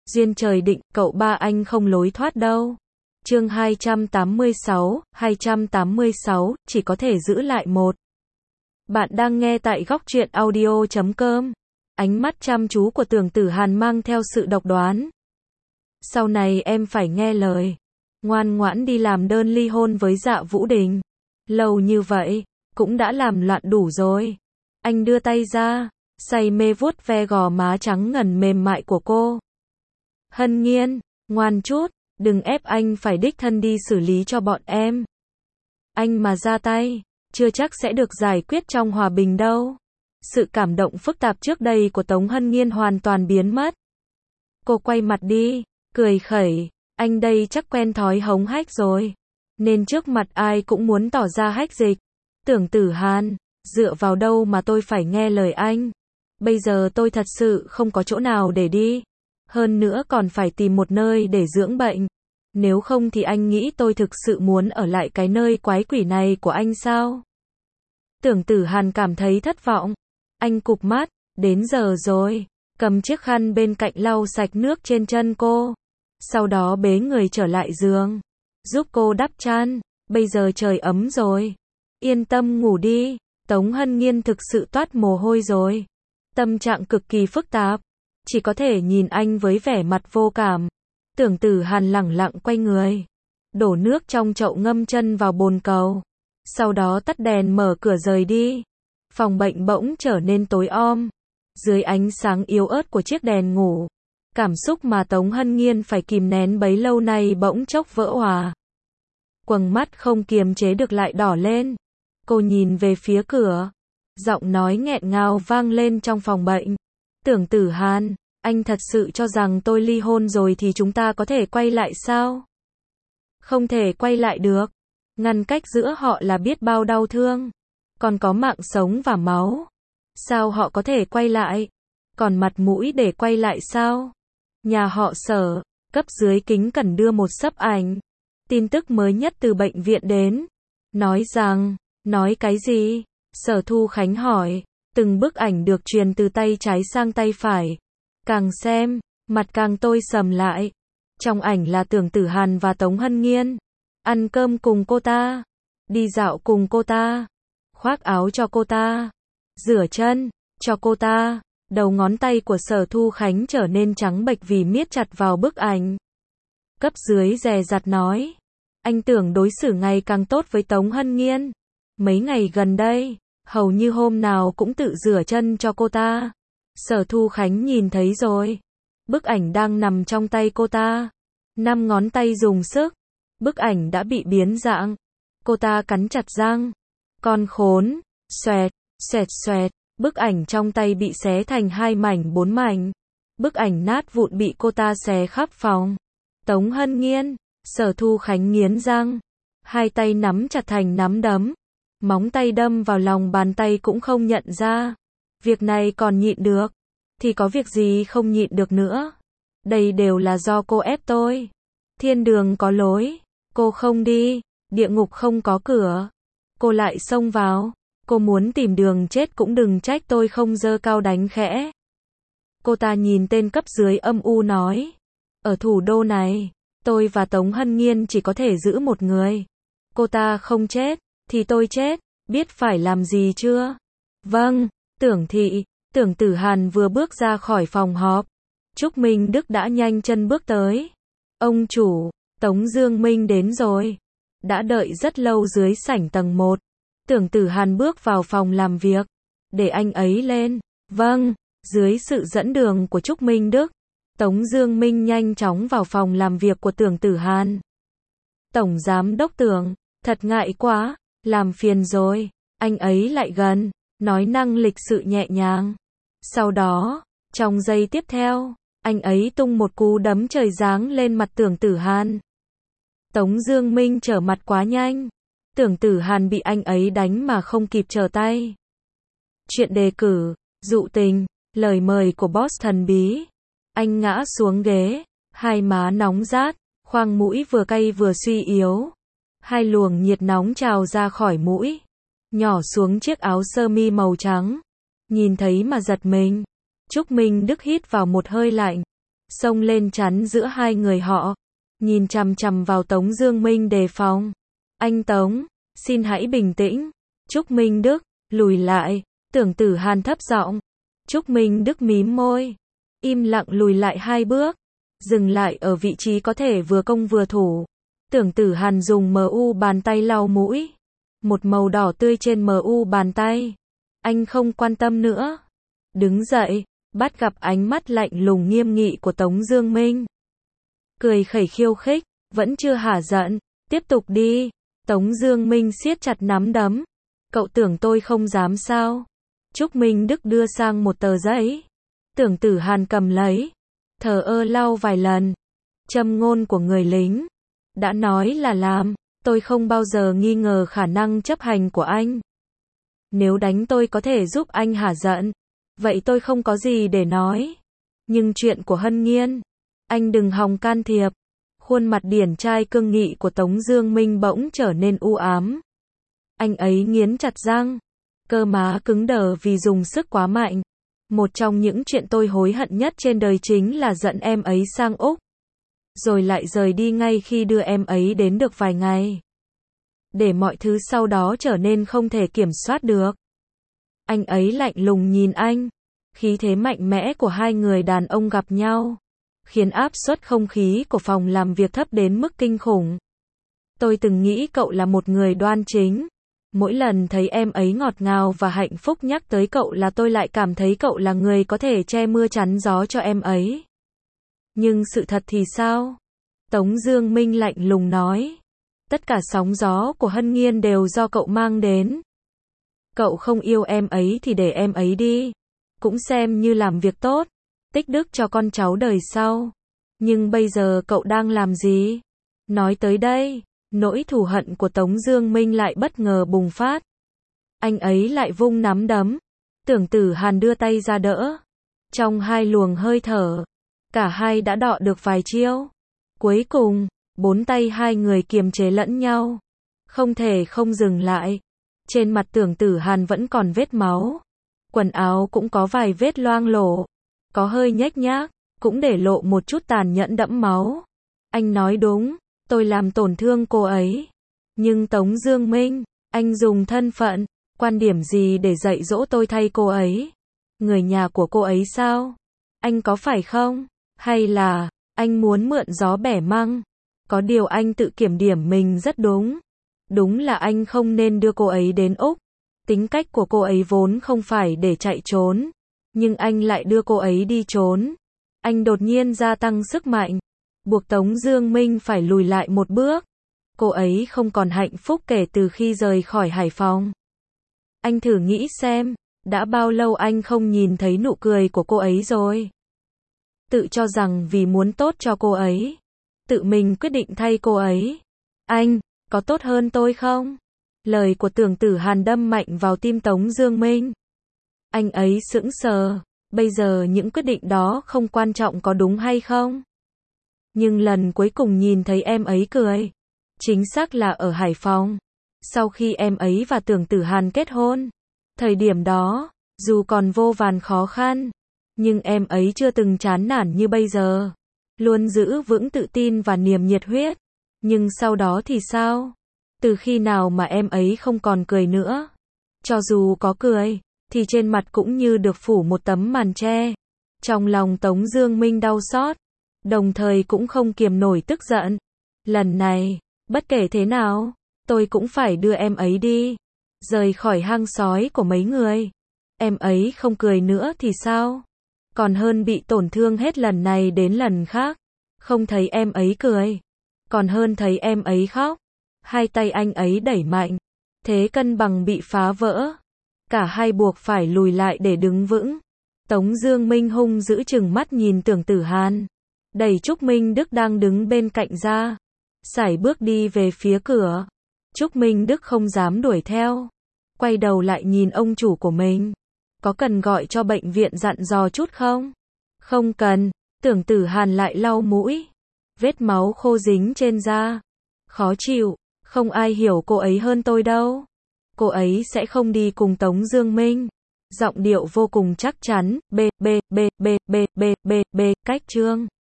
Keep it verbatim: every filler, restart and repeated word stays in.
Duyên trời định, cậu ba anh không lối thoát đâu. Chương hai trăm tám mươi sáu, hai trăm tám mươi sáu, chỉ có thể giữ lại một. Bạn đang nghe tại góc truyện audio chấm com. Ánh mắt chăm chú của Tưởng Tử Hàn mang theo sự độc đoán. Sau này em phải nghe lời. Ngoan ngoãn đi làm đơn ly hôn với Dạ Vũ Đình. Lâu như vậy, cũng đã làm loạn đủ rồi. Anh đưa tay ra, say mê vuốt ve gò má trắng ngần mềm mại của cô. Hân Nhiên, ngoan chút, đừng ép anh phải đích thân đi xử lý cho bọn em. Anh mà ra tay, chưa chắc sẽ được giải quyết trong hòa bình đâu. Sự cảm động phức tạp trước đây của Tống Hân Nhiên hoàn toàn biến mất. Cô quay mặt đi, cười khẩy, anh đây chắc quen thói hống hách rồi, nên trước mặt ai cũng muốn tỏ ra hách dịch. Tưởng Tử Hàn, dựa vào đâu mà tôi phải nghe lời anh? Bây giờ tôi thật sự không có chỗ nào để đi. Hơn nữa còn phải tìm một nơi để dưỡng bệnh. Nếu không thì anh nghĩ tôi thực sự muốn ở lại cái nơi quái quỷ này của anh sao? Tưởng Tử Hàn cảm thấy thất vọng. Anh cụp mắt, đến giờ rồi, cầm chiếc khăn bên cạnh lau sạch nước trên chân cô. Sau đó bế người trở lại giường, giúp cô đắp chăn. Bây giờ trời ấm rồi, yên tâm ngủ đi. Tống Hân Nhiên thực sự toát mồ hôi rồi. Tâm trạng cực kỳ phức tạp, chỉ có thể nhìn anh với vẻ mặt vô cảm. Tưởng Tử Hàn lẳng lặng quay người, đổ nước trong chậu ngâm chân vào bồn cầu. Sau đó tắt đèn mở cửa rời đi. Phòng bệnh bỗng trở nên tối om. Dưới ánh sáng yếu ớt của chiếc đèn ngủ, cảm xúc mà Tống Hân Nhiên phải kìm nén bấy lâu nay bỗng chốc vỡ òa. Quầng mắt không kiềm chế được lại đỏ lên. Cô nhìn về phía cửa. Giọng nói nghẹn ngào vang lên trong phòng bệnh. Tưởng Tử Hàn, anh thật sự cho rằng tôi ly hôn rồi thì chúng ta có thể quay lại sao? Không thể quay lại được. Ngăn cách giữa họ là biết bao đau thương. Còn có mạng sống và máu. Sao họ có thể quay lại? Còn mặt mũi để quay lại sao? Nhà họ Sở, cấp dưới kính cẩn đưa một xấp ảnh. Tin tức mới nhất từ bệnh viện đến. Nói rằng, nói cái gì? Sở Thu Khánh hỏi. Từng bức ảnh được truyền từ tay trái sang tay phải. Càng xem, mặt càng tối sầm lại. Trong ảnh là Tưởng Tử Hàn và Tống Hân Nhiên. Ăn cơm cùng cô ta. Đi dạo cùng cô ta. Khoác áo cho cô ta. Rửa chân cho cô ta. Đầu ngón tay của Sở Thu Khánh trở nên trắng bệch vì miết chặt vào bức ảnh. Cấp dưới dè dặt nói. Anh tưởng đối xử ngày càng tốt với Tống Hân Nhiên. Mấy ngày gần đây, hầu như hôm nào cũng tự rửa chân cho cô ta. Sở Thu Khánh nhìn thấy rồi. Bức ảnh đang nằm trong tay cô ta. Năm ngón tay dùng sức. Bức ảnh đã bị biến dạng. Cô ta cắn chặt răng. Con khốn. Xoẹt, xoẹt xoẹt. Bức ảnh trong tay bị xé thành hai mảnh bốn mảnh. Bức ảnh nát vụn bị cô ta xé khắp phòng. Tống Hân Nhiên. Sở Thu Khánh nghiến răng. Hai tay nắm chặt thành nắm đấm. Móng tay đâm vào lòng bàn tay cũng không nhận ra. Việc này còn nhịn được. Thì có việc gì không nhịn được nữa. Đây đều là do cô ép tôi. Thiên đường có lối. Cô không đi. Địa ngục không có cửa. Cô lại xông vào. Cô muốn tìm đường chết cũng đừng trách tôi không giơ cao đánh khẽ. Cô ta nhìn tên cấp dưới âm u nói. Ở thủ đô này, tôi và Tống Hân Nhiên chỉ có thể giữ một người. Cô ta không chết, thì tôi chết. Biết phải làm gì chưa? Vâng, Tưởng thị. Tưởng Tử Hàn vừa bước ra khỏi phòng họp. Trúc Minh Đức đã nhanh chân bước tới. Ông chủ, Tống Dương Minh đến rồi. Đã đợi rất lâu dưới sảnh tầng một. Tưởng Tử Hàn bước vào phòng làm việc. Để anh ấy lên. Vâng, dưới sự dẫn đường của Trúc Minh Đức, Tống Dương Minh nhanh chóng vào phòng làm việc của Tưởng Tử Hàn. Tổng giám đốc Tưởng, thật ngại quá, làm phiền rồi. Anh ấy lại gần, nói năng lịch sự nhẹ nhàng. Sau đó, trong giây tiếp theo, anh ấy tung một cú đấm trời giáng lên mặt Tưởng Tử Hàn. Tống Dương Minh trở mặt quá nhanh. Tưởng Tử Hàn bị anh ấy đánh mà không kịp trở tay. Chuyện đề cử, dụ tình, lời mời của boss thần bí. Anh ngã xuống ghế, hai má nóng rát, khoang mũi vừa cay vừa suy yếu. Hai luồng nhiệt nóng trào ra khỏi mũi, nhỏ xuống chiếc áo sơ mi màu trắng. Nhìn thấy mà giật mình. Trúc Minh Đức hít vào một hơi lạnh. xông lên chắn giữa hai người họ, nhìn chằm chằm vào Tống Dương Minh đề phòng. Anh Tống, xin hãy bình tĩnh. Trúc Minh Đức, lùi lại. Tưởng Tử Hàn thấp giọng. Trúc Minh Đức mím môi, im lặng lùi lại hai bước, dừng lại ở vị trí có thể vừa công vừa thủ. Tưởng Tử Hàn dùng mờ u bàn tay lau mũi, một màu đỏ tươi trên mờ u bàn tay. Anh không quan tâm nữa, đứng dậy, bắt gặp ánh mắt lạnh lùng nghiêm nghị của Tống Dương Minh. Cười khẩy khiêu khích, vẫn chưa hả giận, tiếp tục đi. Tống Dương Minh siết chặt nắm đấm. Cậu tưởng tôi không dám sao? Trúc Minh Đức đưa sang một tờ giấy. Tưởng Tử Hàn cầm lấy, thờ ơ lau vài lần. Châm ngôn của người lính, đã nói là làm, tôi không bao giờ nghi ngờ khả năng chấp hành của anh. Nếu đánh tôi có thể giúp anh hả giận, vậy tôi không có gì để nói. Nhưng chuyện của Hân Nghiên, anh đừng hòng can thiệp. Khuôn mặt điển trai cương nghị của Tống Dương Minh bỗng trở nên u ám. Anh ấy nghiến chặt răng, cơ má cứng đờ vì dùng sức quá mạnh. Một trong những chuyện tôi hối hận nhất trên đời chính là dẫn em ấy sang Úc, rồi lại rời đi ngay khi đưa em ấy đến được vài ngày, để mọi thứ sau đó trở nên không thể kiểm soát được. Anh ấy lạnh lùng nhìn anh, khí thế mạnh mẽ của hai người đàn ông gặp nhau, khiến áp suất không khí của phòng làm việc thấp đến mức kinh khủng. Tôi từng nghĩ cậu là một người đoan chính. Mỗi lần thấy em ấy ngọt ngào và hạnh phúc nhắc tới cậu là tôi lại cảm thấy cậu là người có thể che mưa chắn gió cho em ấy. Nhưng sự thật thì sao? Tống Dương Minh lạnh lùng nói. Tất cả sóng gió của Hân Nghiên đều do cậu mang đến. Cậu không yêu em ấy thì để em ấy đi, cũng xem như làm việc tốt, tích đức cho con cháu đời sau. Nhưng bây giờ cậu đang làm gì? Nói tới đây, nỗi thù hận của Tống Dương Minh lại bất ngờ bùng phát. Anh ấy lại vung nắm đấm. Tưởng Tử Hàn đưa tay ra đỡ. Trong hai luồng hơi thở, cả hai đã đọ được vài chiêu. Cuối cùng, bốn tay hai người kiềm chế lẫn nhau, không thể không dừng lại. Trên mặt Tưởng Tử Hàn vẫn còn vết máu, quần áo cũng có vài vết loang lổ, có hơi nhếch nhác, cũng để lộ một chút tàn nhẫn đẫm máu. Anh nói đúng, tôi làm tổn thương cô ấy. Nhưng Tống Dương Minh, anh dùng thân phận, quan điểm gì để dạy dỗ tôi thay cô ấy? Người nhà của cô ấy sao? Anh có phải không? Hay là, anh muốn mượn gió bẻ măng? Có điều anh tự kiểm điểm mình rất đúng. Đúng là anh không nên đưa cô ấy đến Úc. Tính cách của cô ấy vốn không phải để chạy trốn, nhưng anh lại đưa cô ấy đi trốn. Anh đột nhiên gia tăng sức mạnh, buộc Tống Dương Minh phải lùi lại một bước. Cô ấy không còn hạnh phúc kể từ khi rời khỏi Hải Phòng. Anh thử nghĩ xem, đã bao lâu anh không nhìn thấy nụ cười của cô ấy rồi. Tự cho rằng vì muốn tốt cho cô ấy, tự mình quyết định thay cô ấy. Anh, có tốt hơn tôi không? Lời của Tưởng Tử Hàn đâm mạnh vào tim Tống Dương Minh. Anh ấy sững sờ, bây giờ những quyết định đó không quan trọng có đúng hay không. Nhưng lần cuối cùng nhìn thấy em ấy cười, chính xác là ở Hải Phòng, sau khi em ấy và Tưởng Tử Hàn kết hôn. Thời điểm đó, dù còn vô vàn khó khăn, nhưng em ấy chưa từng chán nản như bây giờ, luôn giữ vững tự tin và niềm nhiệt huyết. Nhưng sau đó thì sao? Từ khi nào mà em ấy không còn cười nữa? Cho dù có cười, thì trên mặt cũng như được phủ một tấm màn che. Trong lòng Tống Dương Minh đau xót, đồng thời cũng không kiềm nổi tức giận. Lần này, bất kể thế nào, tôi cũng phải đưa em ấy đi, rời khỏi hang sói của mấy người. Em ấy không cười nữa thì sao? Còn hơn bị tổn thương hết lần này đến lần khác, không thấy em ấy cười, còn hơn thấy em ấy khóc. Hai tay anh ấy đẩy mạnh, thế cân bằng bị phá vỡ, cả hai buộc phải lùi lại để đứng vững. Tống Dương Minh hung dữ chừng mắt nhìn Tưởng Tử Hàn, đẩy Trúc Minh Đức đang đứng bên cạnh ra, sải bước đi về phía cửa. Trúc Minh Đức không dám đuổi theo, quay đầu lại nhìn ông chủ của mình. Có cần gọi cho bệnh viện dặn dò chút không? Không cần. Tưởng Tử Hàn lại lau mũi, vết máu khô dính trên da. Khó chịu, không ai hiểu cô ấy hơn tôi đâu. Cô ấy sẽ không đi cùng Tống Dương Minh. Giọng điệu vô cùng chắc chắn. B, B, B, B, B, B, B, B, cách chương.